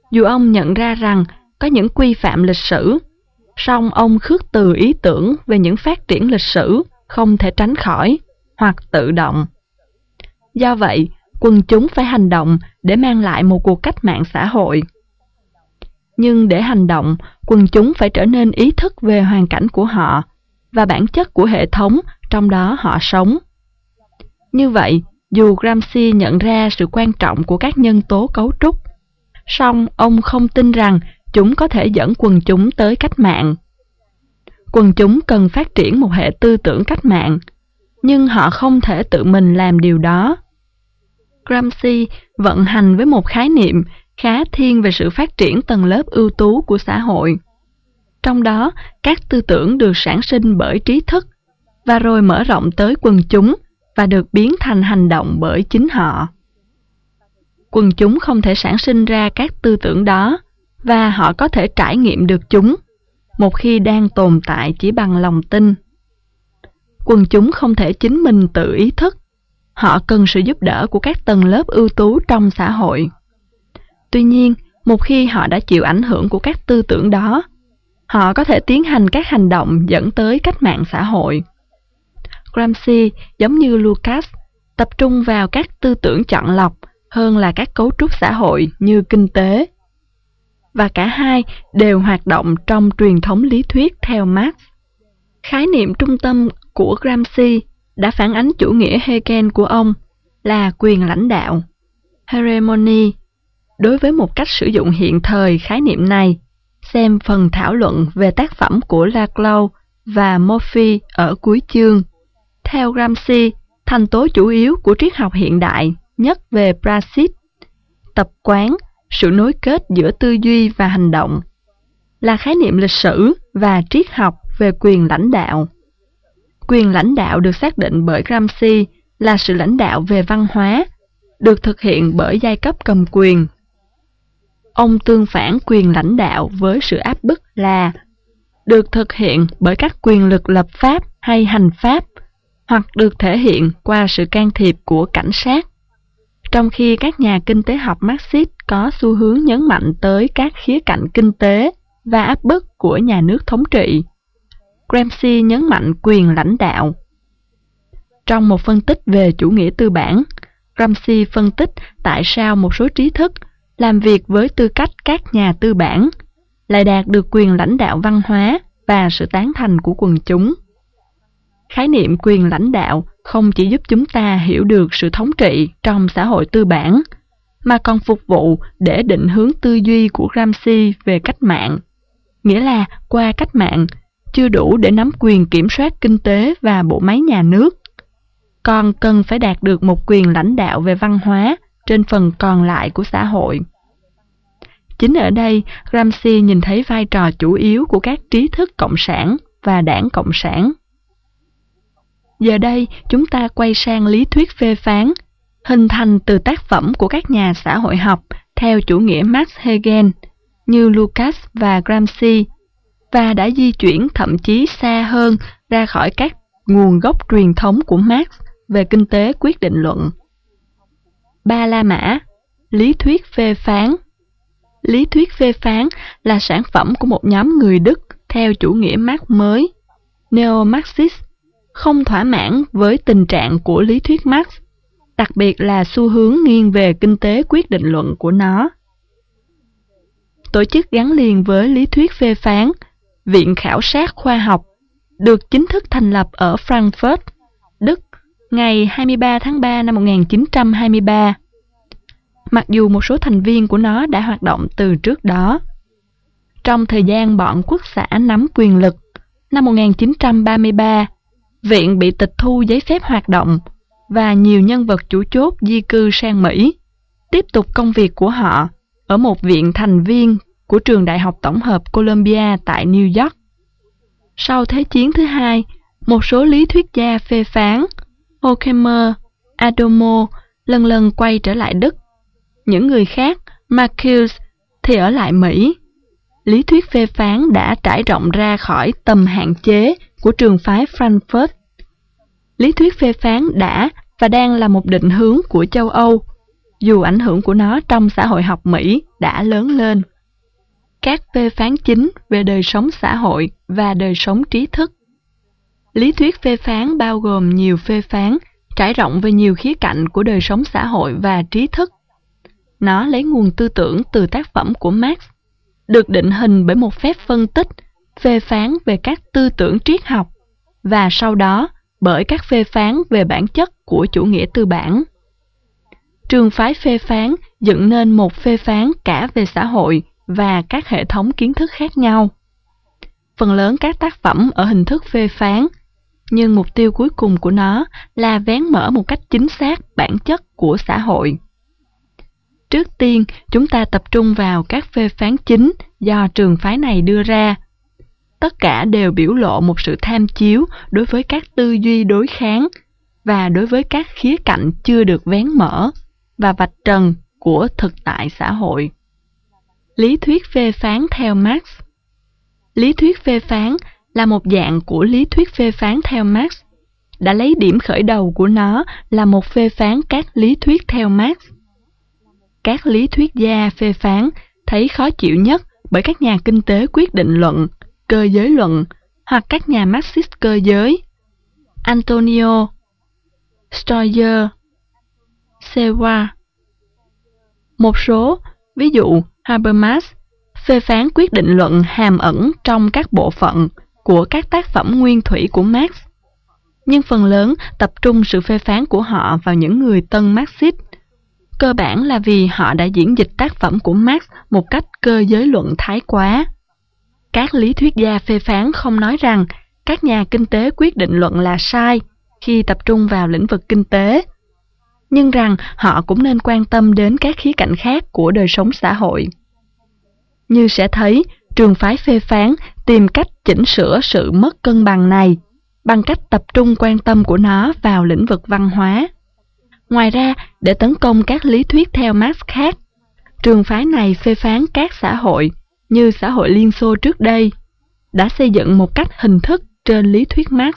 Dù ông nhận ra rằng có những quy phạm lịch sử, song ông khước từ ý tưởng về những phát triển lịch sử không thể tránh khỏi hoặc tự động. Do vậy, quần chúng phải hành động để mang lại một cuộc cách mạng xã hội. Nhưng để hành động, quần chúng phải trở nên ý thức về hoàn cảnh của họ và bản chất của hệ thống trong đó họ sống. Như vậy, dù Gramsci nhận ra sự quan trọng của các nhân tố cấu trúc, song ông không tin rằng chúng có thể dẫn quần chúng tới cách mạng. Quần chúng cần phát triển một hệ tư tưởng cách mạng, nhưng họ không thể tự mình làm điều đó. Gramsci vận hành với một khái niệm khá thiên về sự phát triển tầng lớp ưu tú của xã hội. Trong đó, các tư tưởng được sản sinh bởi trí thức và rồi mở rộng tới quần chúng và được biến thành hành động bởi chính họ. Quần chúng không thể sản sinh ra các tư tưởng đó và họ có thể trải nghiệm được chúng một khi đang tồn tại chỉ bằng lòng tin. Quần chúng không thể chính mình tự ý thức, họ cần sự giúp đỡ của các tầng lớp ưu tú trong xã hội. Tuy nhiên, một khi họ đã chịu ảnh hưởng của các tư tưởng đó, họ có thể tiến hành các hành động dẫn tới cách mạng xã hội. Gramsci, giống như Lukács, tập trung vào các tư tưởng chọn lọc hơn là các cấu trúc xã hội như kinh tế. Và cả hai đều hoạt động trong truyền thống lý thuyết theo Marx. Khái niệm trung tâm của Gramsci đã phản ánh chủ nghĩa Hegel của ông là quyền lãnh đạo, hegemony. Đối với một cách sử dụng hiện thời khái niệm này, xem phần thảo luận về tác phẩm của Laclau và Murphy ở cuối chương. Theo Gramsci, thành tố chủ yếu của triết học hiện đại nhất về praxis, tập quán, sự nối kết giữa tư duy và hành động, là khái niệm lịch sử và triết học về quyền lãnh đạo. Quyền lãnh đạo được xác định bởi Gramsci là sự lãnh đạo về văn hóa, được thực hiện bởi giai cấp cầm quyền. Ông tương phản quyền lãnh đạo với sự áp bức là được thực hiện bởi các quyền lực lập pháp hay hành pháp, hoặc được thể hiện qua sự can thiệp của cảnh sát. Trong khi các nhà kinh tế học Marxist có xu hướng nhấn mạnh tới các khía cạnh kinh tế và áp bức của nhà nước thống trị, Gramsci nhấn mạnh quyền lãnh đạo. Trong một phân tích về chủ nghĩa tư bản, Gramsci phân tích tại sao một số trí thức làm việc với tư cách các nhà tư bản lại đạt được quyền lãnh đạo văn hóa và sự tán thành của quần chúng. Khái niệm quyền lãnh đạo không chỉ giúp chúng ta hiểu được sự thống trị trong xã hội tư bản, mà còn phục vụ để định hướng tư duy của Gramsci về cách mạng. Nghĩa là qua cách mạng, chưa đủ để nắm quyền kiểm soát kinh tế và bộ máy nhà nước, còn cần phải đạt được một quyền lãnh đạo về văn hóa trên phần còn lại của xã hội. Chính ở đây, Gramsci nhìn thấy vai trò chủ yếu của các trí thức cộng sản và đảng Cộng sản. Giờ đây, chúng ta quay sang lý thuyết phê phán, hình thành từ tác phẩm của các nhà xã hội học theo chủ nghĩa Marx Hegel như Lukács và Gramsci, và đã di chuyển thậm chí xa hơn ra khỏi các nguồn gốc truyền thống của Marx về kinh tế quyết định luận. Ba La Mã, lý thuyết phê phán. Lý thuyết phê phán là sản phẩm của một nhóm người Đức theo chủ nghĩa Marx mới, neo-Marxist, không thỏa mãn với tình trạng của lý thuyết Marx, đặc biệt là xu hướng nghiêng về kinh tế quyết định luận của nó. Tổ chức gắn liền với lý thuyết phê phán, Viện Khảo sát Khoa học, được chính thức thành lập ở Frankfurt, Đức, ngày 23 tháng 3 năm 1923. Mặc dù một số thành viên của nó đã hoạt động từ trước đó. Trong thời gian bọn quốc xã nắm quyền lực, năm 1933, Viện bị tịch thu giấy phép hoạt động và nhiều nhân vật chủ chốt di cư sang Mỹ, tiếp tục công việc của họ ở một viện thành viên của trường đại học tổng hợp Columbia tại New York. Sau Thế chiến thứ hai, một số lý thuyết gia phê phán, Horkheimer, Adorno, lần lần quay trở lại Đức. Những người khác, Marcuse, thì ở lại Mỹ. Lý thuyết phê phán đã trải rộng ra khỏi tầm hạn chế của trường phái Frankfurt. Lý thuyết phê phán đã và đang là một định hướng của châu Âu. dù ảnh hưởng của nó trong xã hội học Mỹ đã lớn lên. Các phê phán chính về đời sống xã hội và đời sống trí thức. Lý thuyết phê phán bao gồm nhiều phê phán, trải rộng về nhiều khía cạnh của đời sống xã hội và trí thức. Nó lấy nguồn tư tưởng từ tác phẩm của Marx, được định hình bởi một phép phân tích, phê phán về các tư tưởng triết học, và sau đó bởi các phê phán về bản chất của chủ nghĩa tư bản. Trường phái phê phán dựng nên một phê phán cả về xã hội và các hệ thống kiến thức khác nhau. Phần lớn các tác phẩm ở hình thức phê phán, nhưng mục tiêu cuối cùng của nó là vén mở một cách chính xác bản chất của xã hội. Trước tiên, chúng ta tập trung vào các phê phán chính do trường phái này đưa ra. Tất cả đều biểu lộ một sự tham chiếu đối với các tư duy đối kháng và đối với các khía cạnh chưa được vén mở và vạch trần của thực tại xã hội. Lý thuyết phê phán theo Marx. Lý thuyết phê phán là một dạng của lý thuyết phê phán theo Marx, đã lấy điểm khởi đầu của nó là một phê phán các lý thuyết theo Marx. Các lý thuyết gia phê phán thấy khó chịu nhất bởi các nhà kinh tế quyết định luận, cơ giới luận hoặc các nhà Marxist cơ giới, Antonio, Steuer, Seward. Một số, ví dụ Habermas, phê phán quyết định luận hàm ẩn trong các bộ phận của các tác phẩm nguyên thủy của Marx, nhưng phần lớn tập trung sự phê phán của họ vào những người tân Marxist, cơ bản là vì họ đã diễn dịch tác phẩm của Marx một cách cơ giới luận thái quá. Các lý thuyết gia phê phán không nói rằng các nhà kinh tế quyết định luận là sai khi tập trung vào lĩnh vực kinh tế, nhưng rằng họ cũng nên quan tâm đến các khía cạnh khác của đời sống xã hội. Như sẽ thấy, trường phái phê phán tìm cách chỉnh sửa sự mất cân bằng này bằng cách tập trung quan tâm của nó vào lĩnh vực văn hóa. Ngoài ra, để tấn công các lý thuyết theo Marx khác, trường phái này phê phán các xã hội như xã hội Liên Xô trước đây, đã xây dựng một cách hình thức trên lý thuyết Marx.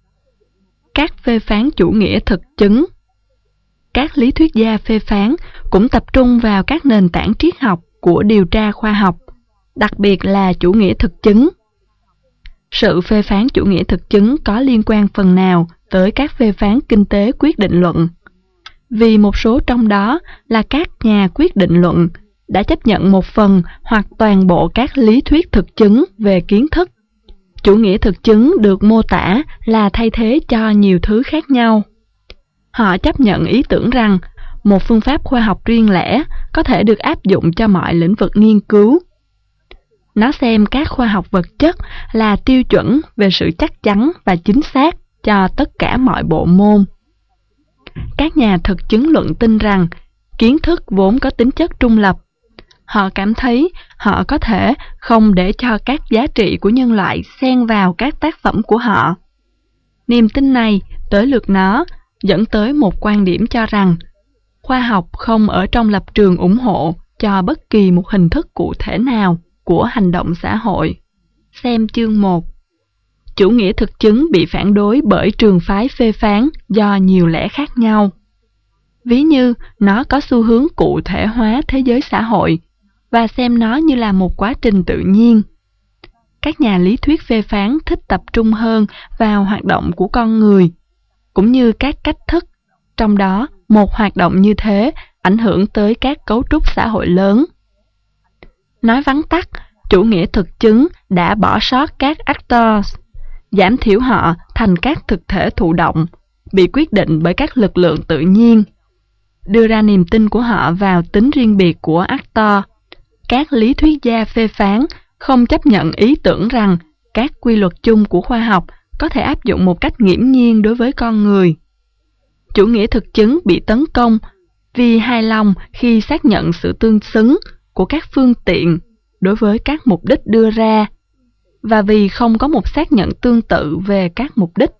Các phê phán chủ nghĩa thực chứng. Các lý thuyết gia phê phán cũng tập trung vào các nền tảng triết học của điều tra khoa học, đặc biệt là chủ nghĩa thực chứng. Sự phê phán chủ nghĩa thực chứng có liên quan phần nào tới các phê phán kinh tế quyết định luận, vì một số trong đó là các nhà quyết định luận đã chấp nhận một phần hoặc toàn bộ các lý thuyết thực chứng về kiến thức. Chủ nghĩa thực chứng được mô tả là thay thế cho nhiều thứ khác nhau. Họ chấp nhận ý tưởng rằng một phương pháp khoa học riêng lẻ có thể được áp dụng cho mọi lĩnh vực nghiên cứu. Nó xem các khoa học vật chất là tiêu chuẩn về sự chắc chắn và chính xác cho tất cả mọi bộ môn. Các nhà thực chứng luận tin rằng kiến thức vốn có tính chất trung lập. Họ cảm thấy họ có thể không để cho các giá trị của nhân loại xen vào các tác phẩm của họ. Niềm tin này tới lượt nó dẫn tới một quan điểm cho rằng khoa học không ở trong lập trường ủng hộ cho bất kỳ một hình thức cụ thể nào của hành động xã hội. Xem chương 1. Chủ nghĩa thực chứng bị phản đối bởi trường phái phê phán do nhiều lẽ khác nhau. Ví như nó có xu hướng cụ thể hóa thế giới xã hội và xem nó như là một quá trình tự nhiên. Các nhà lý thuyết phê phán thích tập trung hơn vào hoạt động của con người, cũng như các cách thức, trong đó một hoạt động như thế ảnh hưởng tới các cấu trúc xã hội lớn. Nói vắn tắt, chủ nghĩa thực chứng đã bỏ sót các actors, giảm thiểu họ thành các thực thể thụ động, bị quyết định bởi các lực lượng tự nhiên, đưa ra niềm tin của họ vào tính riêng biệt của actor. Các lý thuyết gia phê phán không chấp nhận ý tưởng rằng các quy luật chung của khoa học có thể áp dụng một cách nghiễm nhiên đối với con người. Chủ nghĩa thực chứng bị tấn công vì hài lòng khi xác nhận sự tương xứng của các phương tiện đối với các mục đích đưa ra, và vì không có một xác nhận tương tự về các mục đích.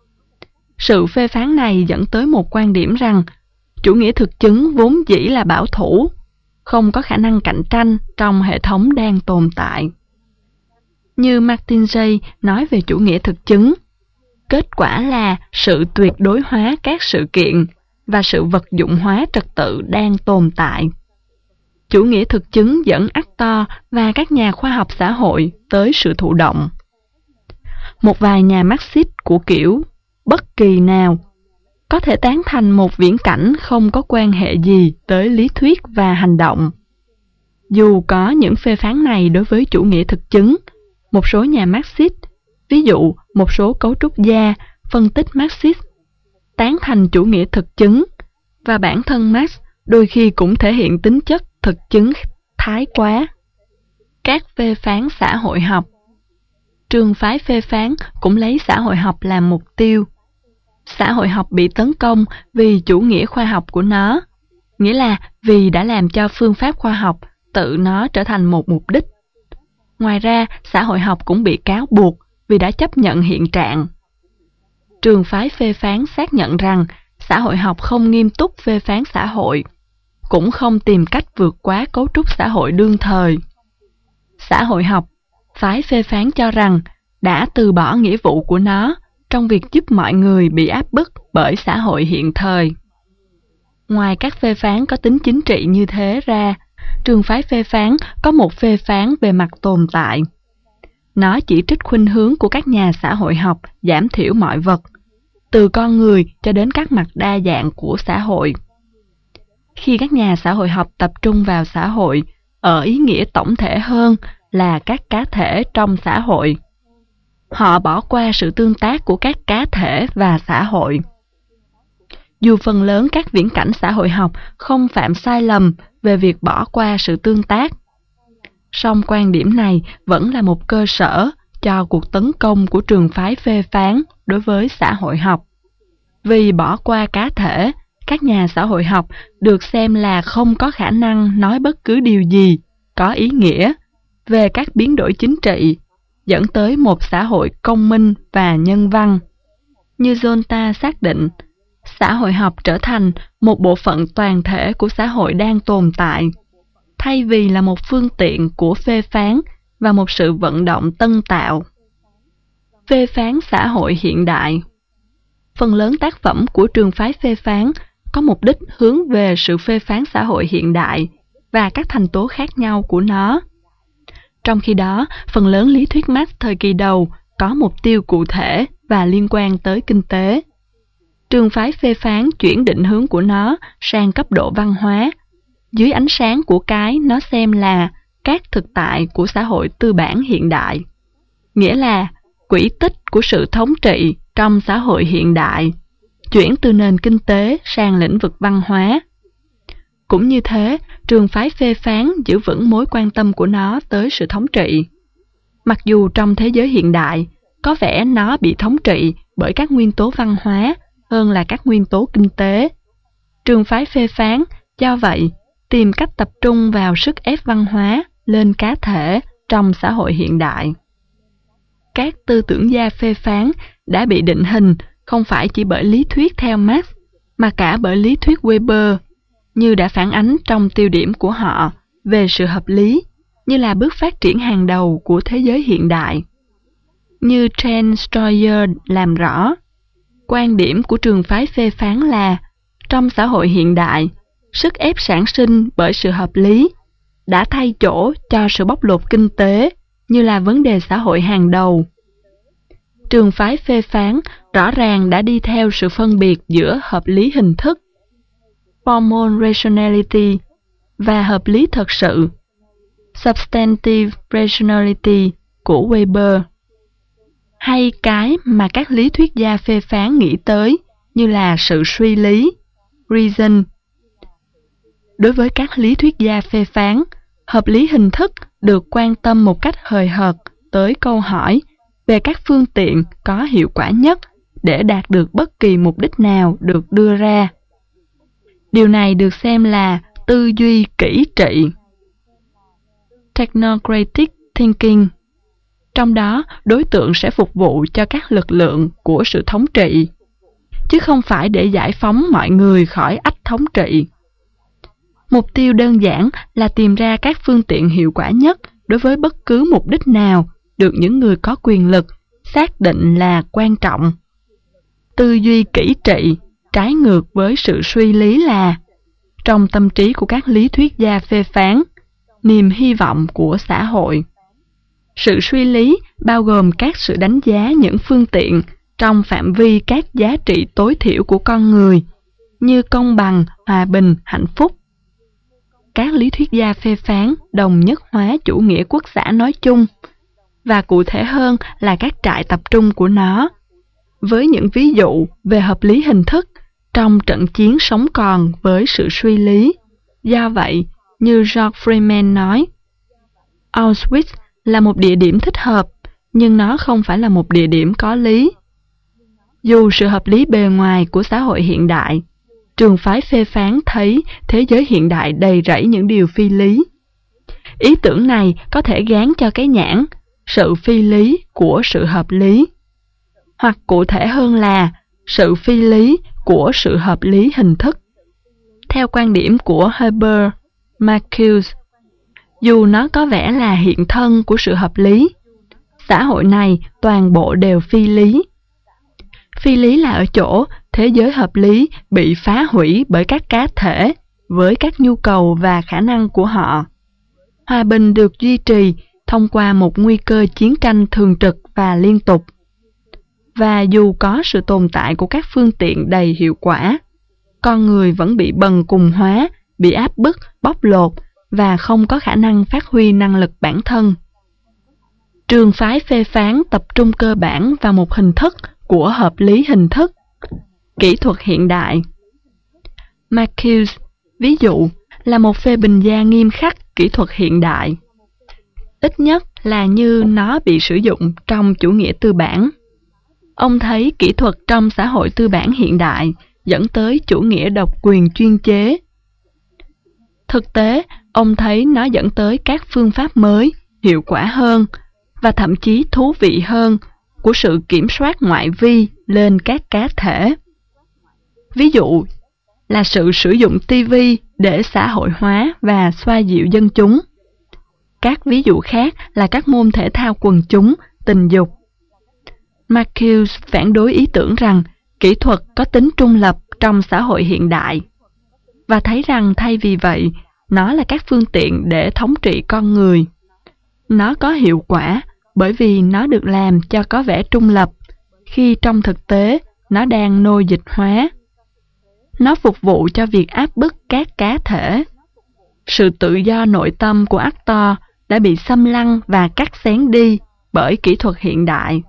Sự phê phán này dẫn tới một quan điểm rằng chủ nghĩa thực chứng vốn dĩ là bảo thủ, không có khả năng cạnh tranh trong hệ thống đang tồn tại. Như Martin Jay nói về chủ nghĩa thực chứng, kết quả là sự tuyệt đối hóa các sự kiện và sự vật dụng hóa trật tự đang tồn tại. Chủ nghĩa thực chứng dẫn Actor và các nhà khoa học xã hội tới sự thụ động. Một vài nhà Marxist của kiểu bất kỳ nào có thể tán thành một viễn cảnh không có quan hệ gì tới lý thuyết và hành động. Dù có những phê phán này đối với chủ nghĩa thực chứng, một số nhà Marxist, ví dụ một số cấu trúc gia, phân tích Marxist, tán thành chủ nghĩa thực chứng, và bản thân Marx đôi khi cũng thể hiện tính chất thực chứng thái quá. Các phê phán xã hội học. Trường phái phê phán cũng lấy xã hội học làm mục tiêu. Xã hội học bị tấn công vì chủ nghĩa khoa học của nó, nghĩa là vì đã làm cho phương pháp khoa học tự nó trở thành một mục đích. Ngoài ra, xã hội học cũng bị cáo buộc vì đã chấp nhận hiện trạng. Trường phái phê phán xác nhận rằng xã hội học không nghiêm túc phê phán xã hội, cũng không tìm cách vượt quá cấu trúc xã hội đương thời. Xã hội học, phái phê phán cho rằng đã từ bỏ nghĩa vụ của nó trong việc giúp mọi người bị áp bức bởi xã hội hiện thời. Ngoài các phê phán có tính chính trị như thế ra, trường phái phê phán có một phê phán về mặt tồn tại. Nó chỉ trích khuynh hướng của các nhà xã hội học giảm thiểu mọi vật, từ con người cho đến các mặt đa dạng của xã hội. Khi các nhà xã hội học tập trung vào xã hội, ở ý nghĩa tổng thể hơn là các cá thể trong xã hội, họ bỏ qua sự tương tác của các cá thể và xã hội. Dù phần lớn các viễn cảnh xã hội học không phạm sai lầm về việc bỏ qua sự tương tác, song quan điểm này vẫn là một cơ sở cho cuộc tấn công của trường phái phê phán đối với xã hội học. Vì bỏ qua cá thể, các nhà xã hội học được xem là không có khả năng nói bất cứ điều gì có ý nghĩa về các biến đổi chính trị, dẫn tới một xã hội công minh và nhân văn. Như Zonta xác định, xã hội học trở thành một bộ phận toàn thể của xã hội đang tồn tại, thay vì là một phương tiện của phê phán và một sự vận động tân tạo. Phê phán xã hội hiện đại. Phần lớn tác phẩm của trường phái phê phán có mục đích hướng về sự phê phán xã hội hiện đại và các thành tố khác nhau của nó. Trong khi đó, phần lớn lý thuyết Marx thời kỳ đầu có mục tiêu cụ thể và liên quan tới kinh tế. Trường phái phê phán chuyển định hướng của nó sang cấp độ văn hóa, dưới ánh sáng của cái nó xem là các thực tại của xã hội tư bản hiện đại, nghĩa là quỹ tích của sự thống trị trong xã hội hiện đại, chuyển từ nền kinh tế sang lĩnh vực văn hóa. Cũng như thế, trường phái phê phán giữ vững mối quan tâm của nó tới sự thống trị. Mặc dù trong thế giới hiện đại, có vẻ nó bị thống trị bởi các nguyên tố văn hóa hơn là các nguyên tố kinh tế. Trường phái phê phán, do vậy, tìm cách tập trung vào sức ép văn hóa lên cá thể trong xã hội hiện đại. Các tư tưởng gia phê phán đã bị định hình không phải chỉ bởi lý thuyết theo Marx, mà cả bởi lý thuyết Weber, như đã phản ánh trong tiêu điểm của họ về sự hợp lý, như là bước phát triển hàng đầu của thế giới hiện đại. Như Trent Stroyer làm rõ, quan điểm của trường phái phê phán là trong xã hội hiện đại, sức ép sản sinh bởi sự hợp lý đã thay chỗ cho sự bóc lột kinh tế như là vấn đề xã hội hàng đầu. Trường phái phê phán rõ ràng đã đi theo sự phân biệt giữa hợp lý hình thức, formal rationality, và hợp lý thật sự, substantive rationality của Weber, hay cái mà các lý thuyết gia phê phán nghĩ tới như là sự suy lý, reason. Đối với các lý thuyết gia phê phán, hợp lý hình thức được quan tâm một cách hời hợt tới câu hỏi về các phương tiện có hiệu quả nhất để đạt được bất kỳ mục đích nào được đưa ra. Điều này được xem là tư duy kỹ trị, technocratic thinking. Trong đó, đối tượng sẽ phục vụ cho các lực lượng của sự thống trị, chứ không phải để giải phóng mọi người khỏi ách thống trị. Mục tiêu đơn giản là tìm ra các phương tiện hiệu quả nhất đối với bất cứ mục đích nào được những người có quyền lực xác định là quan trọng. Tư duy kỹ trị trái ngược với sự suy lý là, trong tâm trí của các lý thuyết gia phê phán, niềm hy vọng của xã hội. Sự suy lý bao gồm các sự đánh giá những phương tiện trong phạm vi các giá trị tối thiểu của con người, như công bằng, hòa bình, hạnh phúc. Các lý thuyết gia phê phán đồng nhất hóa chủ nghĩa quốc xã nói chung, và cụ thể hơn là các trại tập trung của nó, với những ví dụ về hợp lý hình thức trong trận chiến sống còn với sự suy lý. Do vậy, như George Freeman nói, Auschwitz là một địa điểm thích hợp, nhưng nó không phải là một địa điểm có lý. Dù sự hợp lý bề ngoài của xã hội hiện đại, trường phái phê phán thấy thế giới hiện đại đầy rẫy những điều phi lý. Ý tưởng này có thể gán cho cái nhãn sự phi lý của sự hợp lý, hoặc cụ thể hơn là sự phi lý của sự hợp lý hình thức. Theo quan điểm của Herbert Marcuse, dù nó có vẻ là hiện thân của sự hợp lý, xã hội này toàn bộ đều phi lý. Phi lý là ở chỗ thế giới hợp lý bị phá hủy bởi các cá thể với các nhu cầu và khả năng của họ. Hòa bình được duy trì thông qua một nguy cơ chiến tranh thường trực và liên tục. Và dù có sự tồn tại của các phương tiện đầy hiệu quả, con người vẫn bị bần cùng hóa, bị áp bức, bóc lột và không có khả năng phát huy năng lực bản thân. Trường phái phê phán tập trung cơ bản vào một hình thức của hợp lý hình thức, kỹ thuật hiện đại. Marcuse, ví dụ, là một phê bình gia nghiêm khắc kỹ thuật hiện đại, ít nhất là như nó bị sử dụng trong chủ nghĩa tư bản. Ông thấy kỹ thuật trong xã hội tư bản hiện đại dẫn tới chủ nghĩa độc quyền chuyên chế. Thực tế, ông thấy nó dẫn tới các phương pháp mới, hiệu quả hơn và thậm chí thú vị hơn của sự kiểm soát ngoại vi lên các cá thể. Ví dụ là sự sử dụng TV để xã hội hóa và xoa dịu dân chúng. Các ví dụ khác là các môn thể thao quần chúng, tình dục. Marcuse phản đối ý tưởng rằng kỹ thuật có tính trung lập trong xã hội hiện đại, và thấy rằng thay vì vậy, nó là các phương tiện để thống trị con người. Nó có hiệu quả bởi vì nó được làm cho có vẻ trung lập, khi trong thực tế nó đang nô dịch hóa. Nó phục vụ cho việc áp bức các cá thể. Sự tự do nội tâm của actor đã bị xâm lăng và cắt xén đi bởi kỹ thuật hiện đại.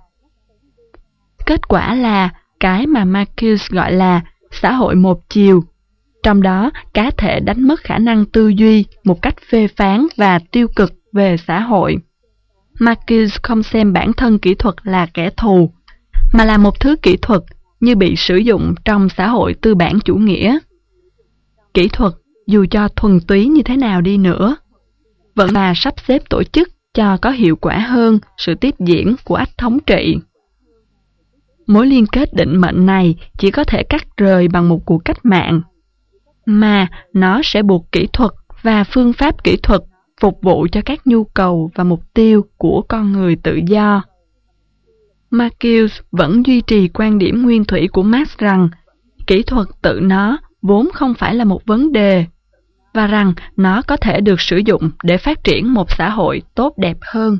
Kết quả là cái mà Marcuse gọi là xã hội một chiều, trong đó cá thể đánh mất khả năng tư duy một cách phê phán và tiêu cực về xã hội. Marcuse không xem bản thân kỹ thuật là kẻ thù, mà là một thứ kỹ thuật như bị sử dụng trong xã hội tư bản chủ nghĩa. Kỹ thuật, dù cho thuần túy như thế nào đi nữa, vẫn là sắp xếp tổ chức cho có hiệu quả hơn sự tiếp diễn của ách thống trị. Mối liên kết định mệnh này chỉ có thể cắt rời bằng một cuộc cách mạng, mà nó sẽ buộc kỹ thuật và phương pháp kỹ thuật phục vụ cho các nhu cầu và mục tiêu của con người tự do. Marcuse vẫn duy trì quan điểm nguyên thủy của Marx rằng kỹ thuật tự nó vốn không phải là một vấn đề, và rằng nó có thể được sử dụng để phát triển một xã hội tốt đẹp hơn.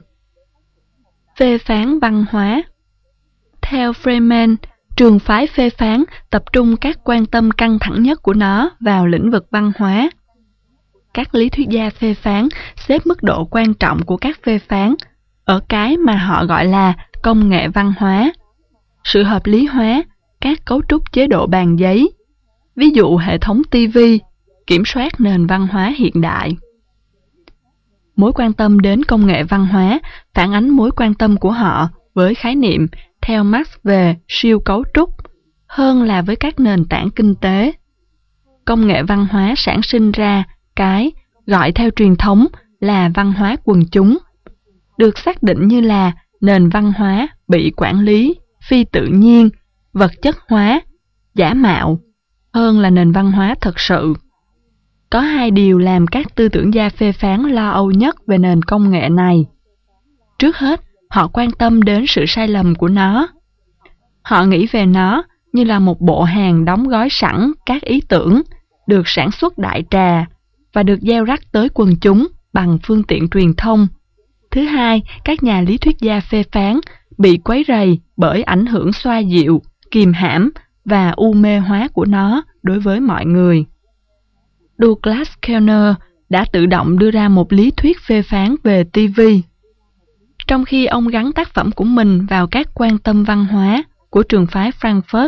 Phê phán văn hóa. Theo Freeman, trường phái phê phán tập trung các quan tâm căng thẳng nhất của nó vào lĩnh vực văn hóa. Các lý thuyết gia phê phán xếp mức độ quan trọng của các phê phán ở cái mà họ gọi là công nghệ văn hóa, sự hợp lý hóa các cấu trúc chế độ bàn giấy, ví dụ hệ thống TV, kiểm soát nền văn hóa hiện đại. Mối quan tâm đến công nghệ văn hóa phản ánh mối quan tâm của họ với khái niệm theo Marx về siêu cấu trúc hơn là với các nền tảng kinh tế. Công nghệ văn hóa sản sinh ra cái gọi theo truyền thống là văn hóa quần chúng, được xác định như là nền văn hóa bị quản lý, phi tự nhiên, vật chất hóa, giả mạo, hơn là nền văn hóa thật sự. Có hai điều làm các tư tưởng gia phê phán lo âu nhất về nền công nghệ này. Trước hết, họ quan tâm đến sự sai lầm của nó. Họ nghĩ về nó như là một bộ hàng đóng gói sẵn các ý tưởng, được sản xuất đại trà và được gieo rắc tới quần chúng bằng phương tiện truyền thông. Thứ hai, các nhà lý thuyết gia phê phán bị quấy rầy bởi ảnh hưởng xoa dịu, kìm hãm và u mê hóa của nó đối với mọi người. Douglas Kellner đã tự động đưa ra một lý thuyết phê phán về TV. Trong khi ông gắn tác phẩm của mình vào các quan tâm văn hóa của trường phái Frankfurt,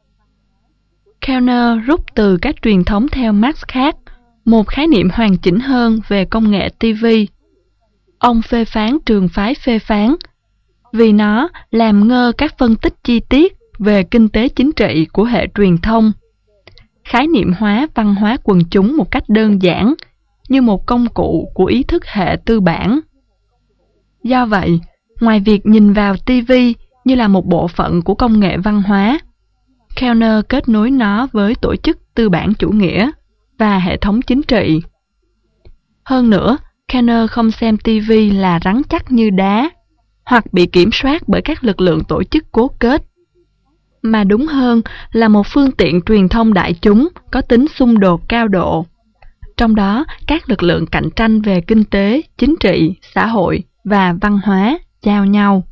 Kellner rút từ các truyền thống theo Marx khác một khái niệm hoàn chỉnh hơn về công nghệ TV. Ông phê phán trường phái phê phán vì nó làm ngơ các phân tích chi tiết về kinh tế chính trị của hệ truyền thông, khái niệm hóa văn hóa quần chúng một cách đơn giản như một công cụ của ý thức hệ tư bản. Do vậy, ngoài việc nhìn vào TV như là một bộ phận của công nghệ văn hóa, Kellner kết nối nó với tổ chức tư bản chủ nghĩa và hệ thống chính trị. Hơn nữa, Kellner không xem TV là rắn chắc như đá hoặc bị kiểm soát bởi các lực lượng tổ chức cố kết, mà đúng hơn là một phương tiện truyền thông đại chúng có tính xung đột cao độ. Trong đó, các lực lượng cạnh tranh về kinh tế, chính trị, xã hội và văn hóa giao nhau.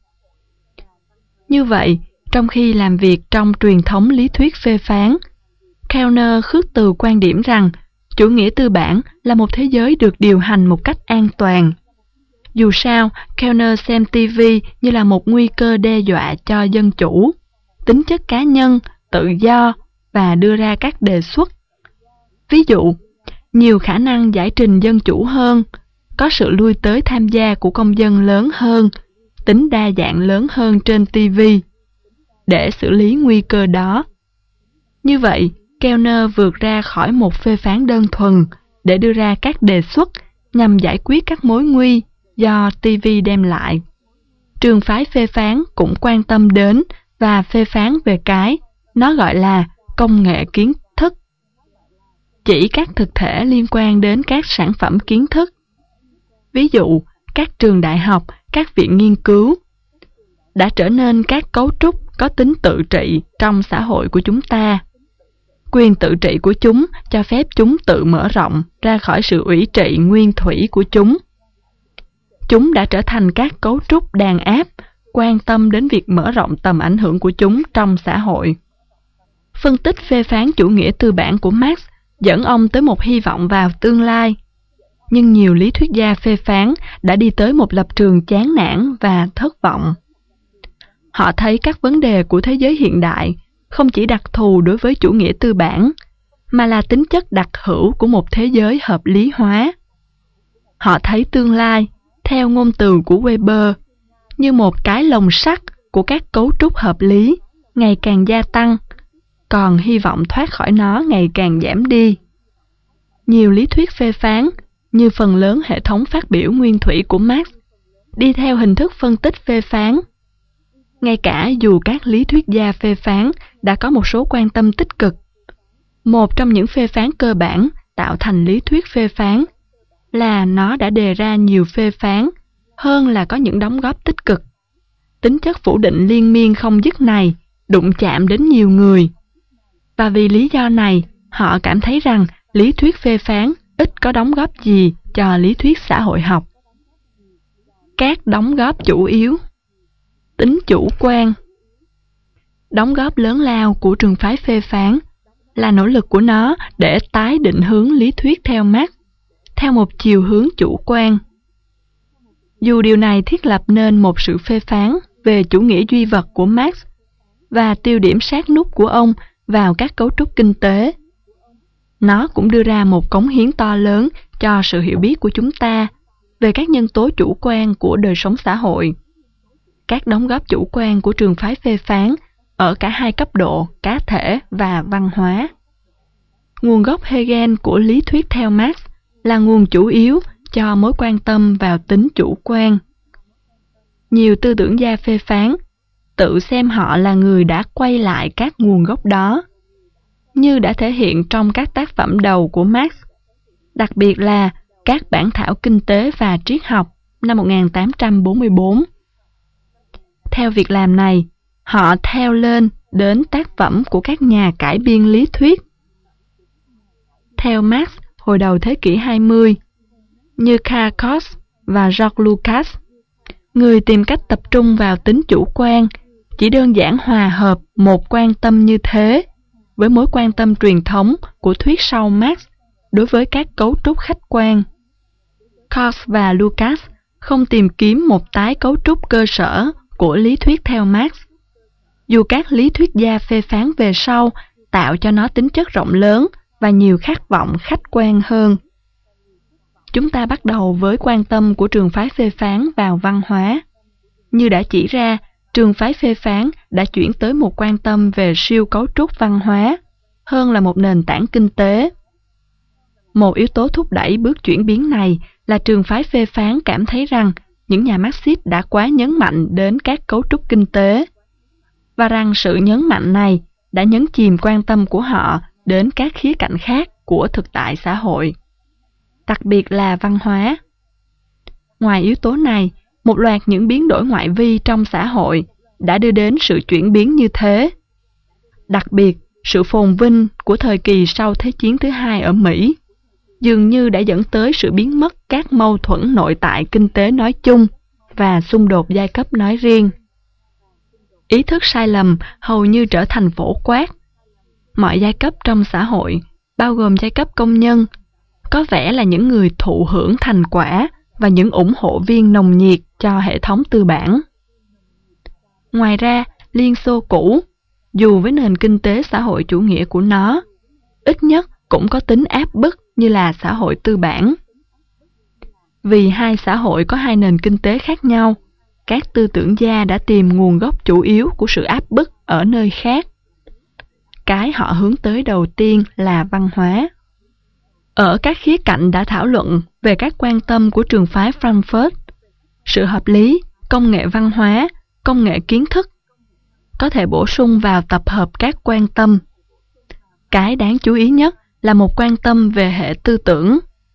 Như vậy, trong khi làm việc trong truyền thống lý thuyết phê phán, Kellner khước từ quan điểm rằng chủ nghĩa tư bản là một thế giới được điều hành một cách an toàn. Dù sao, Kellner xem TV như là một nguy cơ đe dọa cho dân chủ, tính chất cá nhân, tự do và đưa ra các đề xuất. Ví dụ, nhiều khả năng giải trình dân chủ hơn, có sự lui tới tham gia của công dân lớn hơn, tính đa dạng lớn hơn trên TV. Để xử lý nguy cơ đó, như vậy, Kellner vượt ra khỏi một phê phán đơn thuần để đưa ra các đề xuất nhằm giải quyết các mối nguy do TV đem lại. Trường phái phê phán cũng quan tâm đến và phê phán về cái nó gọi là công nghệ kiến thức, chỉ các thực thể liên quan đến các sản phẩm kiến thức. Ví dụ, các trường đại học, các viện nghiên cứu đã trở nên các cấu trúc có tính tự trị trong xã hội của chúng ta. Quyền tự trị của chúng cho phép chúng tự mở rộng ra khỏi sự ủy trị nguyên thủy của chúng. Chúng đã trở thành các cấu trúc đàn áp, quan tâm đến việc mở rộng tầm ảnh hưởng của chúng trong xã hội. Phân tích phê phán chủ nghĩa tư bản của Marx dẫn ông tới một hy vọng vào tương lai. Nhưng nhiều lý thuyết gia phê phán đã đi tới một lập trường chán nản và thất vọng. Họ thấy các vấn đề của thế giới hiện đại không chỉ đặc thù đối với chủ nghĩa tư bản, mà là tính chất đặc hữu của một thế giới hợp lý hóa. Họ thấy tương lai, theo ngôn từ của Weber, như một cái lồng sắt của các cấu trúc hợp lý ngày càng gia tăng, còn hy vọng thoát khỏi nó ngày càng giảm đi. Nhiều lý thuyết phê phán, như phần lớn hệ thống phát biểu nguyên thủy của Marx, đi theo hình thức phân tích phê phán. Ngay cả dù các lý thuyết gia phê phán đã có một số quan tâm tích cực, một trong những phê phán cơ bản tạo thành lý thuyết phê phán là nó đã đề ra nhiều phê phán hơn là có những đóng góp tích cực. Tính chất phủ định liên miên không dứt này đụng chạm đến nhiều người, và vì lý do này họ cảm thấy rằng lý thuyết phê phán ít có đóng góp gì cho lý thuyết xã hội học. Các đóng góp chủ yếu: tính chủ quan. Đóng góp lớn lao của trường phái phê phán là nỗ lực của nó để tái định hướng lý thuyết theo Marx theo một chiều hướng chủ quan. Dù điều này thiết lập nên một sự phê phán về chủ nghĩa duy vật của Marx và tiêu điểm sát nút của ông vào các cấu trúc kinh tế, nó cũng đưa ra một cống hiến to lớn cho sự hiểu biết của chúng ta về các nhân tố chủ quan của đời sống xã hội. Các đóng góp chủ quan của trường phái phê phán ở cả hai cấp độ cá thể và văn hóa. Nguồn gốc Hegel của lý thuyết theo Marx là nguồn chủ yếu cho mối quan tâm vào tính chủ quan. Nhiều tư tưởng gia phê phán tự xem họ là người đã quay lại các nguồn gốc đó, như đã thể hiện trong các tác phẩm đầu của Marx, đặc biệt là các bản thảo kinh tế và triết học năm 1844. Theo việc làm này, họ theo lên đến tác phẩm của các nhà cải biên lý thuyết. Theo Marx, hồi đầu thế kỷ 20, như Karl Korsch và George Lucas, người tìm cách tập trung vào tính chủ quan, chỉ đơn giản hòa hợp một quan tâm như thế với mối quan tâm truyền thống của thuyết sau Marx đối với các cấu trúc khách quan. Korsch và Lucas không tìm kiếm một tái cấu trúc cơ sở của lý thuyết theo Marx, dù các lý thuyết gia phê phán về sau tạo cho nó tính chất rộng lớn và nhiều khát vọng khách quan hơn. Chúng ta bắt đầu với quan tâm của trường phái phê phán vào văn hóa. Như đã chỉ ra, trường phái phê phán đã chuyển tới một quan tâm về siêu cấu trúc văn hóa, hơn là một nền tảng kinh tế. Một yếu tố thúc đẩy bước chuyển biến này là trường phái phê phán cảm thấy rằng những nhà Marxist đã quá nhấn mạnh đến các cấu trúc kinh tế, và rằng sự nhấn mạnh này đã nhấn chìm quan tâm của họ đến các khía cạnh khác của thực tại xã hội, đặc biệt là văn hóa. Ngoài yếu tố này, một loạt những biến đổi ngoại vi trong xã hội đã đưa đến sự chuyển biến như thế. Đặc biệt, sự phồn vinh của thời kỳ sau Thế chiến thứ hai ở Mỹ dường như đã dẫn tới sự biến mất các mâu thuẫn nội tại kinh tế nói chung và xung đột giai cấp nói riêng. Ý thức sai lầm hầu như trở thành phổ quát. Mọi giai cấp trong xã hội, bao gồm giai cấp công nhân, có vẻ là những người thụ hưởng thành quả và những ủng hộ viên nồng nhiệt cho hệ thống tư bản. Ngoài ra, Liên Xô cũ, dù với nền kinh tế xã hội chủ nghĩa của nó, ít nhất cũng có tính áp bức như là xã hội tư bản. Vì hai xã hội có hai nền kinh tế khác nhau, các tư tưởng gia đã tìm nguồn gốc chủ yếu của sự áp bức ở nơi khác. Cái họ hướng tới đầu tiên là văn hóa. Ở các khía cạnh đã thảo luận về các quan tâm của trường phái Frankfurt, sự hợp lý, công nghệ văn hóa, công nghệ kiến thức, có thể bổ sung vào tập hợp các quan tâm. Cái đáng chú ý nhất là một quan tâm về hệ tư tưởng.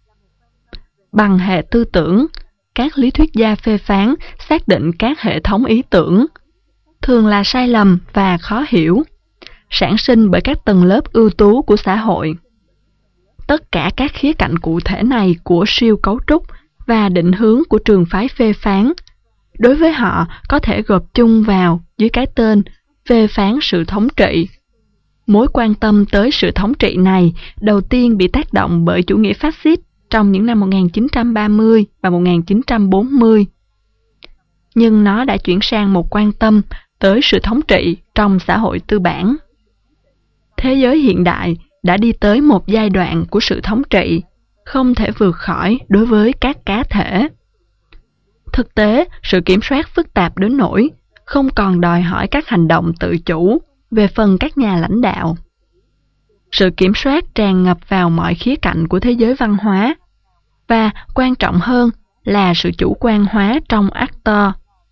Bằng hệ tư tưởng, các lý thuyết gia phê phán xác định các hệ thống ý tưởng, thường là sai lầm và khó hiểu, sản sinh bởi các tầng lớp ưu tú của xã hội. Tất cả các khía cạnh cụ thể này của siêu cấu trúc và định hướng của trường phái phê phán, đối với họ có thể gộp chung vào dưới cái tên phê phán sự thống trị. Mối quan tâm tới sự thống trị này đầu tiên bị tác động bởi chủ nghĩa phát xít trong những năm 1930 và 1940. Nhưng nó đã chuyển sang một quan tâm tới sự thống trị trong xã hội tư bản. Thế giới hiện đại đã đi tới một giai đoạn của sự thống trị, không thể vượt khỏi đối với các cá thể. Thực tế, sự kiểm soát phức tạp đến nỗi không còn đòi hỏi các hành động tự chủ về phần các nhà lãnh đạo. Sự kiểm soát tràn ngập vào mọi khía cạnh của thế giới văn hóa, và quan trọng hơn là sự chủ quan hóa trong actor.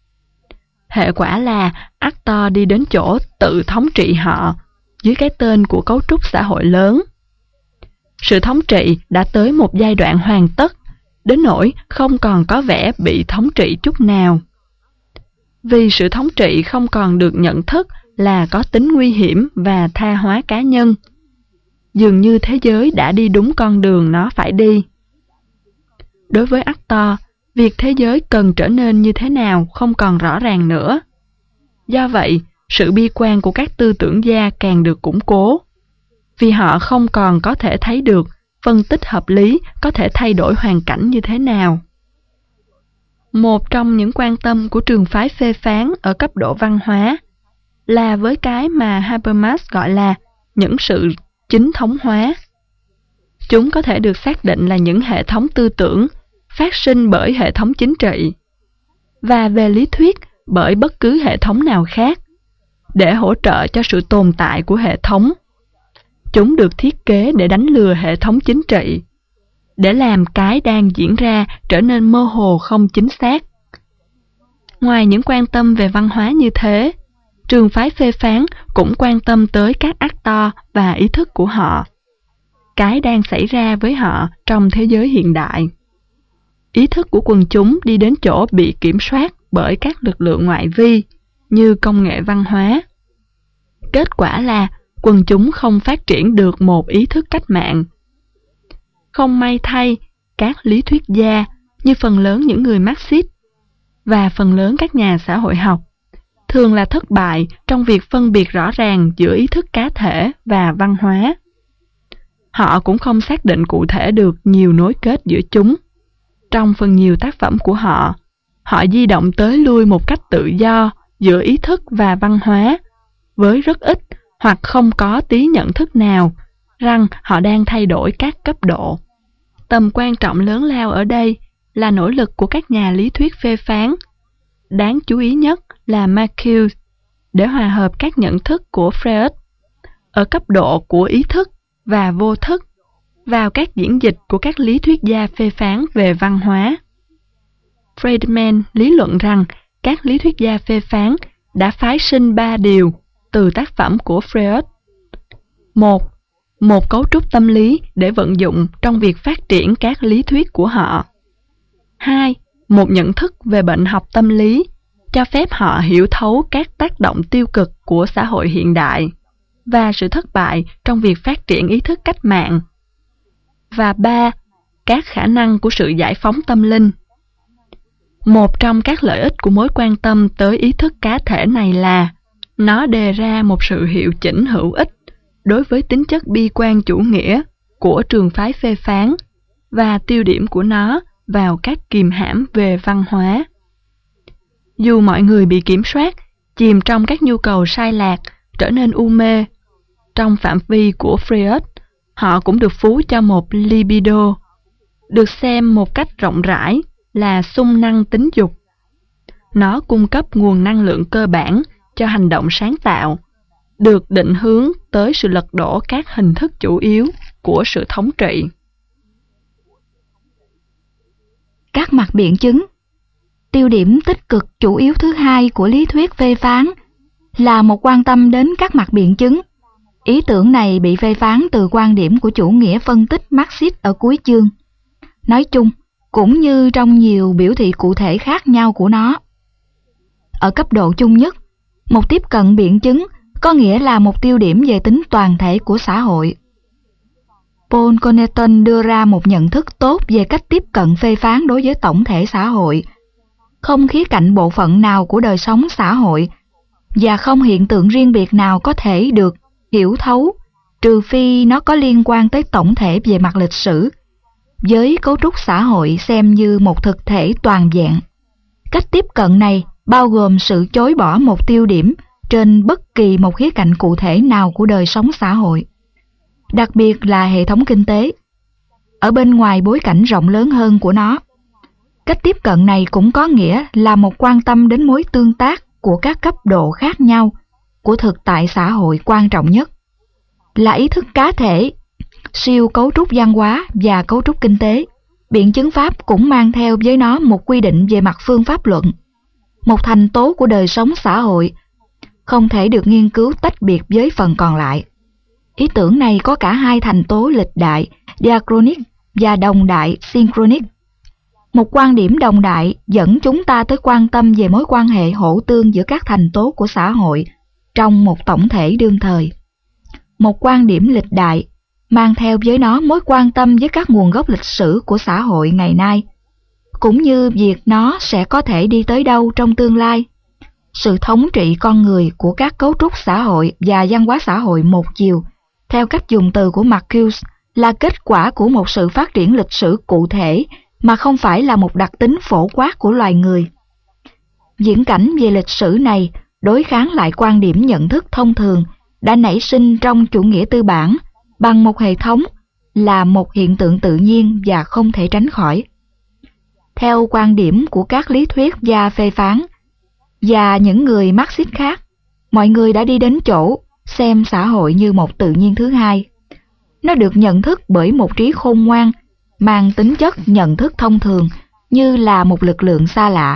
Hệ quả là actor đi đến chỗ tự thống trị họ dưới cái tên của cấu trúc xã hội lớn. Sự thống trị đã tới một giai đoạn hoàn tất, đến nỗi không còn có vẻ bị thống trị chút nào. Vì sự thống trị không còn được nhận thức là có tính nguy hiểm và tha hóa cá nhân, dường như thế giới đã đi đúng con đường nó phải đi. Đối với actor, việc thế giới cần trở nên như thế nào không còn rõ ràng nữa. Do vậy, sự bi quan của các tư tưởng gia càng được củng cố, vì họ không còn có thể thấy được phân tích hợp lý có thể thay đổi hoàn cảnh như thế nào. Một trong những quan tâm của trường phái phê phán ở cấp độ văn hóa là với cái mà Habermas gọi là những sự chính thống hóa. Chúng có thể được xác định là những hệ thống tư tưởng phát sinh bởi hệ thống chính trị, và về lý thuyết bởi bất cứ hệ thống nào khác, để hỗ trợ cho sự tồn tại của hệ thống. Chúng được thiết kế để đánh lừa hệ thống chính trị, để làm cái đang diễn ra trở nên mơ hồ không chính xác. Ngoài những quan tâm về văn hóa như thế, trường phái phê phán cũng quan tâm tới các actor và ý thức của họ, cái đang xảy ra với họ trong thế giới hiện đại. Ý thức của quần chúng đi đến chỗ bị kiểm soát bởi các lực lượng ngoại vi như công nghệ văn hóa. Kết quả là quần chúng không phát triển được một ý thức cách mạng. Không may thay, các lý thuyết gia như phần lớn những người Marxist và phần lớn các nhà xã hội học thường là thất bại trong việc phân biệt rõ ràng giữa ý thức cá thể và văn hóa. Họ cũng không xác định cụ thể được nhiều nối kết giữa chúng. Trong phần nhiều tác phẩm của họ, họ di động tới lui một cách tự do giữa ý thức và văn hóa, với rất ít hoặc không có tí nhận thức nào rằng họ đang thay đổi các cấp độ. Tầm quan trọng lớn lao ở đây là nỗ lực của các nhà lý thuyết phê phán. Đáng chú ý nhất là Marcuse để hòa hợp các nhận thức của Freud ở cấp độ của ý thức và vô thức vào các diễn dịch của các lý thuyết gia phê phán về văn hóa. Friedman lý luận rằng các lý thuyết gia phê phán đã phái sinh 3 điều từ tác phẩm của Freud. 1. Một cấu trúc tâm lý để vận dụng trong việc phát triển các lý thuyết của họ. 2. Một nhận thức về bệnh học tâm lý, cho phép họ hiểu thấu các tác động tiêu cực của xã hội hiện đại và sự thất bại trong việc phát triển ý thức cách mạng. Và 3. Các khả năng của sự giải phóng tâm linh. Một trong các lợi ích của mối quan tâm tới ý thức cá thể này là nó đề ra một sự hiệu chỉnh hữu ích đối với tính chất bi quan chủ nghĩa của trường phái phê phán và tiêu điểm của nó vào các kìm hãm về văn hóa. Dù mọi người bị kiểm soát, chìm trong các nhu cầu sai lạc, trở nên u mê, trong phạm vi của Freud, họ cũng được phú cho một libido, được xem một cách rộng rãi là xung năng tính dục. Nó cung cấp nguồn năng lượng cơ bản cho hành động sáng tạo, được định hướng tới sự lật đổ các hình thức chủ yếu của sự thống trị. Các mặt biện chứng. Tiêu điểm tích cực chủ yếu thứ hai của lý thuyết phê phán là một quan tâm đến các mặt biện chứng. Ý tưởng này bị phê phán từ quan điểm của chủ nghĩa phân tích Marxist ở cuối chương. Nói chung, cũng như trong nhiều biểu thị cụ thể khác nhau của nó. Ở cấp độ chung nhất, một tiếp cận biện chứng có nghĩa là một tiêu điểm về tính toàn thể của xã hội. Paul Connaughton đưa ra một nhận thức tốt về cách tiếp cận phê phán đối với tổng thể xã hội, không khía cạnh bộ phận nào của đời sống xã hội, và không hiện tượng riêng biệt nào có thể được hiểu thấu, trừ phi nó có liên quan tới tổng thể về mặt lịch sử, với cấu trúc xã hội xem như một thực thể toàn vẹn. Cách tiếp cận này bao gồm sự chối bỏ một tiêu điểm trên bất kỳ một khía cạnh cụ thể nào của đời sống xã hội, đặc biệt là hệ thống kinh tế, ở bên ngoài bối cảnh rộng lớn hơn của nó. Cách tiếp cận này cũng có nghĩa là một quan tâm đến mối tương tác của các cấp độ khác nhau của thực tại xã hội quan trọng nhất, là ý thức cá thể, siêu cấu trúc văn hóa và cấu trúc kinh tế. Biện chứng pháp cũng mang theo với nó một quy định về mặt phương pháp luận, một thành tố của đời sống xã hội, không thể được nghiên cứu tách biệt với phần còn lại. Ý tưởng này có cả hai thành tố lịch đại, diachronic, và đồng đại, synchronic. Một quan điểm đồng đại dẫn chúng ta tới quan tâm về mối quan hệ hỗ tương giữa các thành tố của xã hội trong một tổng thể đương thời. Một quan điểm lịch đại mang theo với nó mối quan tâm với các nguồn gốc lịch sử của xã hội ngày nay, cũng như việc nó sẽ có thể đi tới đâu trong tương lai. Sự thống trị con người của các cấu trúc xã hội và văn hóa xã hội một chiều, theo cách dùng từ của Marcuse, là kết quả của một sự phát triển lịch sử cụ thể mà không phải là một đặc tính phổ quát của loài người. Viễn cảnh về lịch sử này đối kháng lại quan điểm nhận thức thông thường đã nảy sinh trong chủ nghĩa tư bản bằng một hệ thống là một hiện tượng tự nhiên và không thể tránh khỏi. Theo quan điểm của các lý thuyết gia phê phán và những người Marxist khác, mọi người đã đi đến chỗ xem xã hội như một tự nhiên thứ hai. Nó được nhận thức bởi một trí khôn ngoan, mang tính chất nhận thức thông thường như là một lực lượng xa lạ.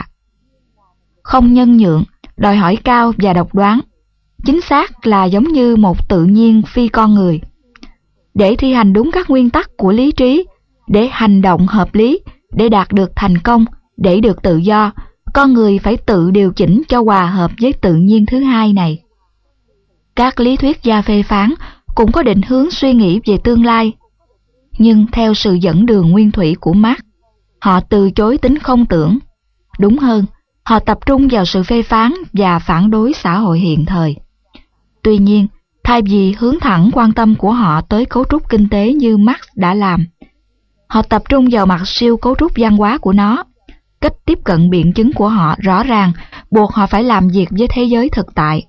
Không nhân nhượng, đòi hỏi cao và độc đoán, chính xác là giống như một tự nhiên phi con người. Để thi hành đúng các nguyên tắc của lý trí, để hành động hợp lý, để đạt được thành công, để được tự do, con người phải tự điều chỉnh cho hòa hợp với tự nhiên thứ hai này. Các lý thuyết gia phê phán cũng có định hướng suy nghĩ về tương lai, nhưng theo sự dẫn đường nguyên thủy của Marx, họ từ chối tính không tưởng. Đúng hơn, họ tập trung vào sự phê phán và phản đối xã hội hiện thời. Tuy nhiên, thay vì hướng thẳng quan tâm của họ tới cấu trúc kinh tế như Marx đã làm, họ tập trung vào mặt siêu cấu trúc văn hóa của nó. Cách tiếp cận biện chứng của họ rõ ràng buộc họ phải làm việc với thế giới thực tại.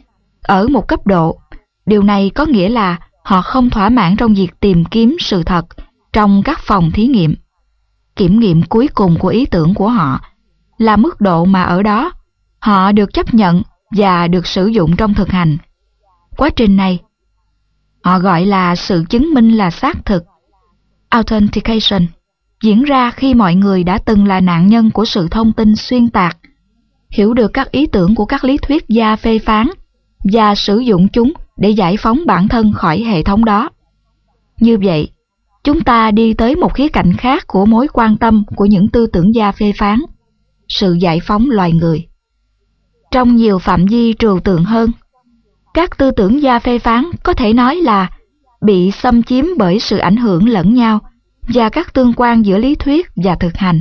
Ở một cấp độ, điều này có nghĩa là họ không thỏa mãn trong việc tìm kiếm sự thật trong các phòng thí nghiệm. Kiểm nghiệm cuối cùng của ý tưởng của họ là mức độ mà ở đó họ được chấp nhận và được sử dụng trong thực hành. Quá trình này họ gọi là sự chứng minh là xác thực, authentication, diễn ra khi mọi người đã từng là nạn nhân của sự thông tin xuyên tạc, hiểu được các ý tưởng của các lý thuyết gia phê phán và sử dụng chúng để giải phóng bản thân khỏi hệ thống đó. Như vậy, chúng ta đi tới một khía cạnh khác của mối quan tâm của những tư tưởng gia phê phán, sự giải phóng loài người. Trong nhiều phạm vi trừu tượng hơn, các tư tưởng gia phê phán có thể nói là bị xâm chiếm bởi sự ảnh hưởng lẫn nhau và các tương quan giữa lý thuyết và thực hành.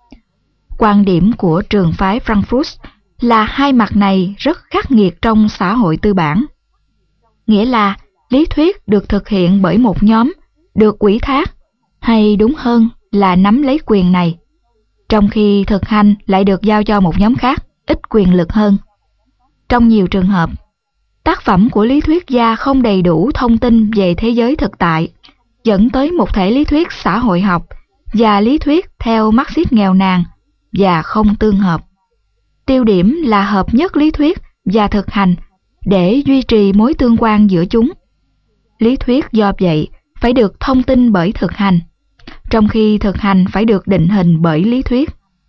Quan điểm của trường phái Frankfurt là hai mặt này rất khắc nghiệt trong xã hội tư bản. Nghĩa là lý thuyết được thực hiện bởi một nhóm, được ủy thác, hay đúng hơn là nắm lấy quyền này, trong khi thực hành lại được giao cho một nhóm khác, ít quyền lực hơn. Trong nhiều trường hợp, tác phẩm của lý thuyết gia không đầy đủ thông tin về thế giới thực tại, dẫn tới một thể lý thuyết xã hội học và lý thuyết theo Marxist nghèo nàn và không tương hợp. Tiêu điểm là hợp nhất lý thuyết và thực hành để duy trì mối tương quan giữa chúng. Lý thuyết do vậy phải được thông tin bởi thực hành, trong khi thực hành phải được định hình bởi lý thuyết.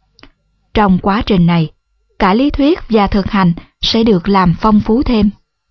Trong quá trình này, cả lý thuyết và thực hành sẽ được làm phong phú thêm.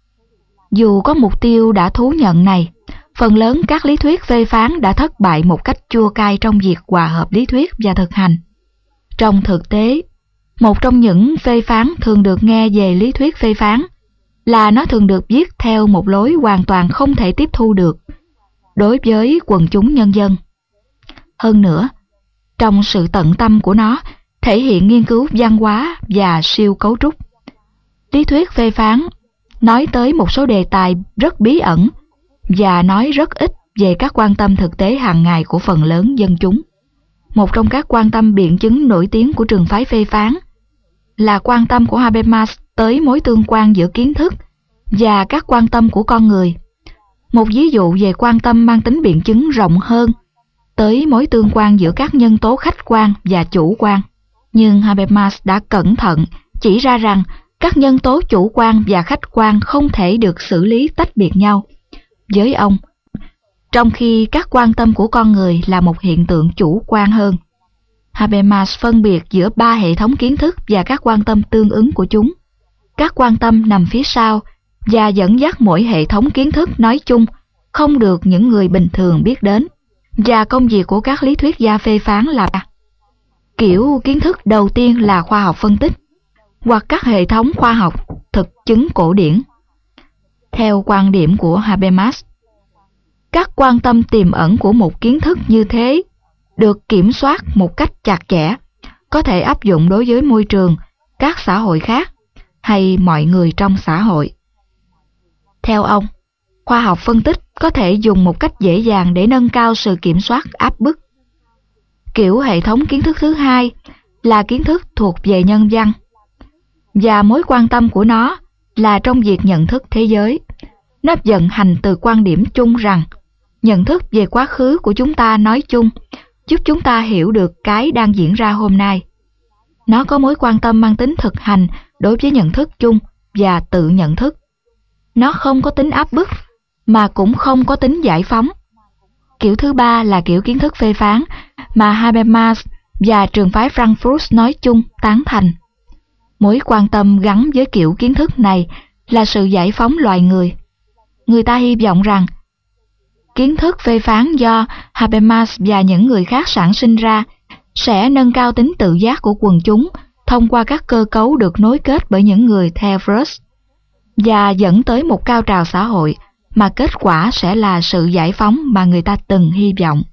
Dù có mục tiêu đã thú nhận này, phần lớn các lý thuyết phê phán đã thất bại một cách chua cay trong việc hòa hợp lý thuyết và thực hành. Trong thực tế, một trong những phê phán thường được nghe về lý thuyết phê phán là nó thường được viết theo một lối hoàn toàn không thể tiếp thu được đối với quần chúng nhân dân. Hơn nữa, trong sự tận tâm của nó thể hiện nghiên cứu văn hóa và siêu cấu trúc. Lý thuyết phê phán nói tới một số đề tài rất bí ẩn và nói rất ít về các quan tâm thực tế hàng ngày của phần lớn dân chúng. Một trong các quan tâm biện chứng nổi tiếng của trường phái phê phán là quan tâm của Habermas tới mối tương quan giữa kiến thức và các quan tâm của con người. Một ví dụ về quan tâm mang tính biện chứng rộng hơn tới mối tương quan giữa các nhân tố khách quan và chủ quan. Nhưng Habermas đã cẩn thận chỉ ra rằng các nhân tố chủ quan và khách quan không thể được xử lý tách biệt nhau. Với ông, trong khi các quan tâm của con người là một hiện tượng chủ quan hơn, Habermas phân biệt giữa ba hệ thống kiến thức và các quan tâm tương ứng của chúng. Các quan tâm nằm phía sau và dẫn dắt mỗi hệ thống kiến thức nói chung không được những người bình thường biết đến, và công việc của các lý thuyết gia phê phán là kiểu kiến thức đầu tiên là khoa học phân tích hoặc các hệ thống khoa học thực chứng cổ điển. Theo quan điểm của Habermas, các quan tâm tiềm ẩn của một kiến thức như thế được kiểm soát một cách chặt chẽ, có thể áp dụng đối với môi trường, các xã hội khác hay mọi người trong xã hội. Theo ông, khoa học phân tích có thể dùng một cách dễ dàng để nâng cao sự kiểm soát áp bức. Kiểu hệ thống kiến thức thứ hai là kiến thức thuộc về nhân văn, và mối quan tâm của nó là trong việc nhận thức thế giới. Nó vận hành từ quan điểm chung rằng nhận thức về quá khứ của chúng ta nói chung giúp chúng ta hiểu được cái đang diễn ra hôm nay. Nó có mối quan tâm mang tính thực hành đối với nhận thức chung và tự nhận thức. Nó không có tính áp bức, mà cũng không có tính giải phóng. Kiểu thứ ba là kiểu kiến thức phê phán mà Habermas và trường phái Frankfurt nói chung tán thành. Mối quan tâm gắn với kiểu kiến thức này là sự giải phóng loài người. Người ta hy vọng rằng kiến thức phê phán do Habermas và những người khác sản sinh ra sẽ nâng cao tính tự giác của quần chúng thông qua các cơ cấu được nối kết bởi những người theo Freud. và dẫn tới một cao trào xã hội mà kết quả sẽ là sự giải phóng mà người ta từng hy vọng.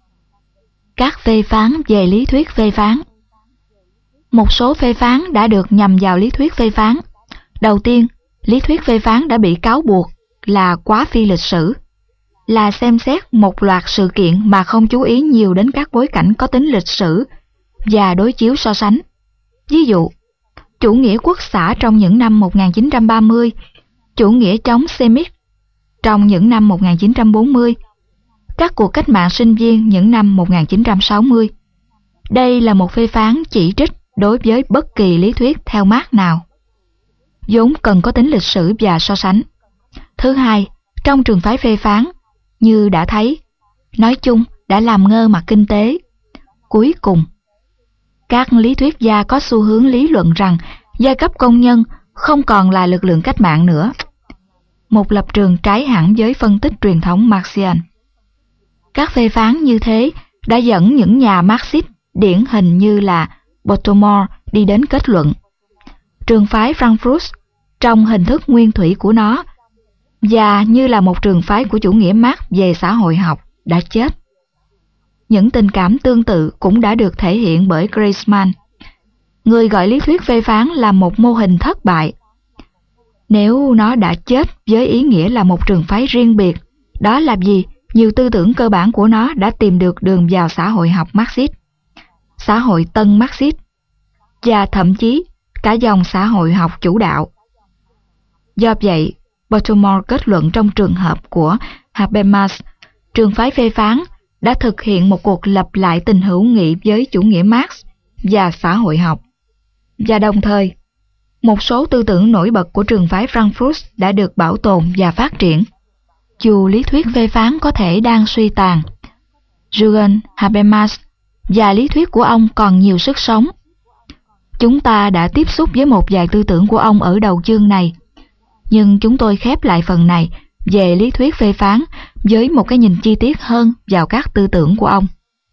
Các phê phán về lý thuyết phê phán. Một số phê phán đã được nhằm vào lý thuyết phê phán. Đầu tiên, lý thuyết phê phán đã bị cáo buộc là quá phi lịch sử, là xem xét một loạt sự kiện mà không chú ý nhiều đến các bối cảnh có tính lịch sử và đối chiếu so sánh. Ví dụ, chủ nghĩa quốc xã trong những năm 1930, chủ nghĩa chống Semit trong những năm 1940, các cuộc cách mạng sinh viên những năm 1960. Đây là một phê phán chỉ trích đối với bất kỳ lý thuyết theo Marx nào, vốn cần có tính lịch sử và so sánh. Thứ hai, trong trường phái phê phán, như đã thấy, nói chung đã làm ngơ mặt kinh tế. Cuối cùng, các lý thuyết gia có xu hướng lý luận rằng giai cấp công nhân không còn là lực lượng cách mạng nữa, một lập trường trái hẳn với phân tích truyền thống Marxian. Các phê phán như thế đã dẫn những nhà Marxist điển hình như là Baltimore đi đến kết luận trường phái Frankfurt trong hình thức nguyên thủy của nó và như là một trường phái của chủ nghĩa Marx về xã hội học đã chết. Những tình cảm tương tự cũng đã được thể hiện bởi Griezmann, người gọi lý thuyết phê phán là một mô hình thất bại. Nếu nó đã chết với ý nghĩa là một trường phái riêng biệt, đó là vì nhiều tư tưởng cơ bản của nó đã tìm được đường vào xã hội học Marxist, xã hội tân Marxist, và thậm chí cả dòng xã hội học chủ đạo. Do vậy, Baltimore kết luận trong trường hợp của Habermas, trường phái phê phán đã thực hiện một cuộc lập lại tình hữu nghị với chủ nghĩa Marx và xã hội học, và đồng thời, một số tư tưởng nổi bật của trường phái Frankfurt đã được bảo tồn và phát triển. Dù lý thuyết phê phán có thể đang suy tàn, Jürgen Habermas và lý thuyết của ông còn nhiều sức sống. Chúng ta đã tiếp xúc với một vài tư tưởng của ông ở đầu chương này, nhưng chúng tôi khép lại phần này về lý thuyết phê phán với một cái nhìn chi tiết hơn vào các tư tưởng của ông.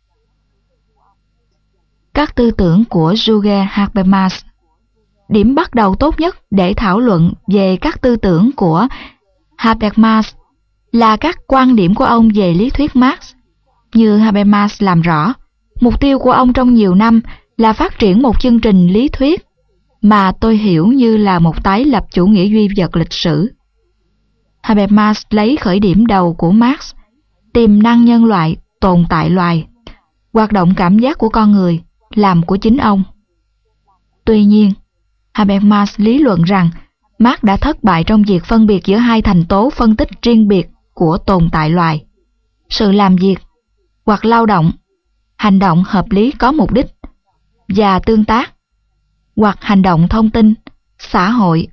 Các tư tưởng của Jürgen Habermas. Điểm bắt đầu tốt nhất để thảo luận về các tư tưởng của Habermas là các quan điểm của ông về lý thuyết Marx. Như Habermas làm rõ, mục tiêu của ông trong nhiều năm là phát triển một chương trình lý thuyết mà tôi hiểu như là một tái lập chủ nghĩa duy vật lịch sử. Habermas lấy khởi điểm đầu của Marx, tiềm năng nhân loại, tồn tại loài, hoạt động cảm giác của con người, làm của chính ông. Tuy nhiên, Habermas lý luận rằng Marx đã thất bại trong việc phân biệt giữa hai thành tố phân tích riêng biệt của tồn tại loài: sự làm việc hoặc lao động, hành động hợp lý có mục đích, và tương tác hoặc hành động thông tin, xã hội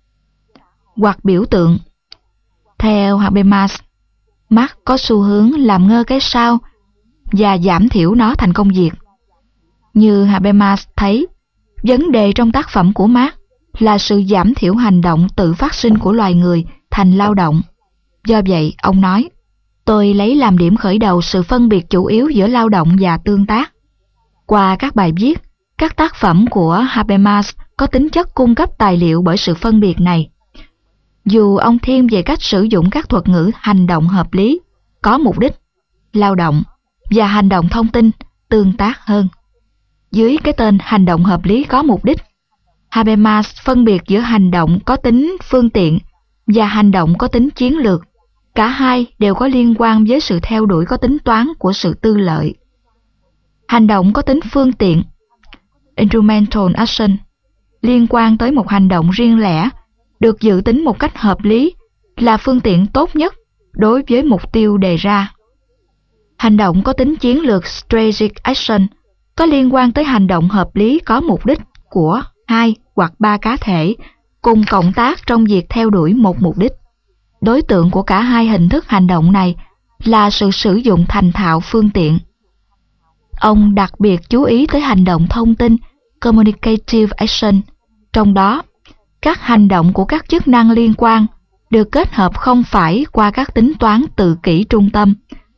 hoặc biểu tượng. Theo Habermas, Marx có xu hướng làm ngơ cái sau và giảm thiểu nó thành công việc. Như Habermas thấy, vấn đề trong tác phẩm của Marx là sự giảm thiểu hành động tự phát sinh của loài người thành lao động. Do vậy, ông nói, tôi lấy làm điểm khởi đầu sự phân biệt chủ yếu giữa lao động và tương tác. Qua các bài viết, các tác phẩm của Habermas có tính chất cung cấp tài liệu bởi sự phân biệt này. Dù ông thiên về cách sử dụng các thuật ngữ hành động hợp lý, có mục đích, lao động và hành động thông tin, tương tác hơn. Dưới cái tên hành động hợp lý có mục đích, Habermas phân biệt giữa hành động có tính phương tiện và hành động có tính chiến lược. Cả hai đều có liên quan với sự theo đuổi có tính toán của sự tư lợi. Hành động có tính phương tiện, instrumental action, liên quan tới một hành động riêng lẻ, được dự tính một cách hợp lý, là phương tiện tốt nhất đối với mục tiêu đề ra. Hành động có tính chiến lược strategic action có liên quan tới hành động hợp lý có mục đích của 2 hoặc 3 cá thể cùng cộng tác trong việc theo đuổi một mục đích. Đối tượng của cả hai hình thức hành động này là sự sử dụng thành thạo phương tiện. Ông đặc biệt chú ý tới hành động thông tin, communicative action, trong đó các hành động của các chức năng liên quan được kết hợp không phải qua các tính toán tự kỷ trung tâm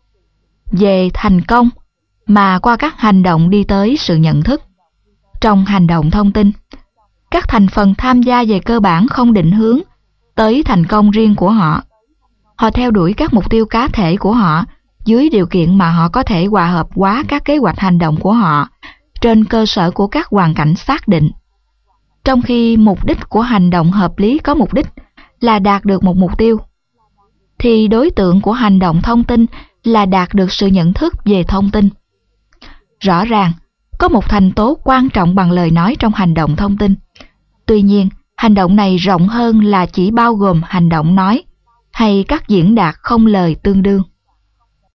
về thành công, mà qua các hành động đi tới sự nhận thức. Trong hành động thông tin, các thành phần tham gia về cơ bản không định hướng tới thành công riêng của họ. Họ theo đuổi các mục tiêu cá thể của họ dưới điều kiện mà họ có thể hòa hợp hóa các kế hoạch hành động của họ trên cơ sở của các hoàn cảnh xác định. Trong khi mục đích của hành động hợp lý có mục đích là đạt được một mục tiêu, thì đối tượng của hành động thông tin là đạt được sự nhận thức về thông tin. Rõ ràng, có một thành tố quan trọng bằng lời nói trong hành động thông tin. Tuy nhiên, hành động này rộng hơn là chỉ bao gồm hành động nói hay các diễn đạt không lời tương đương.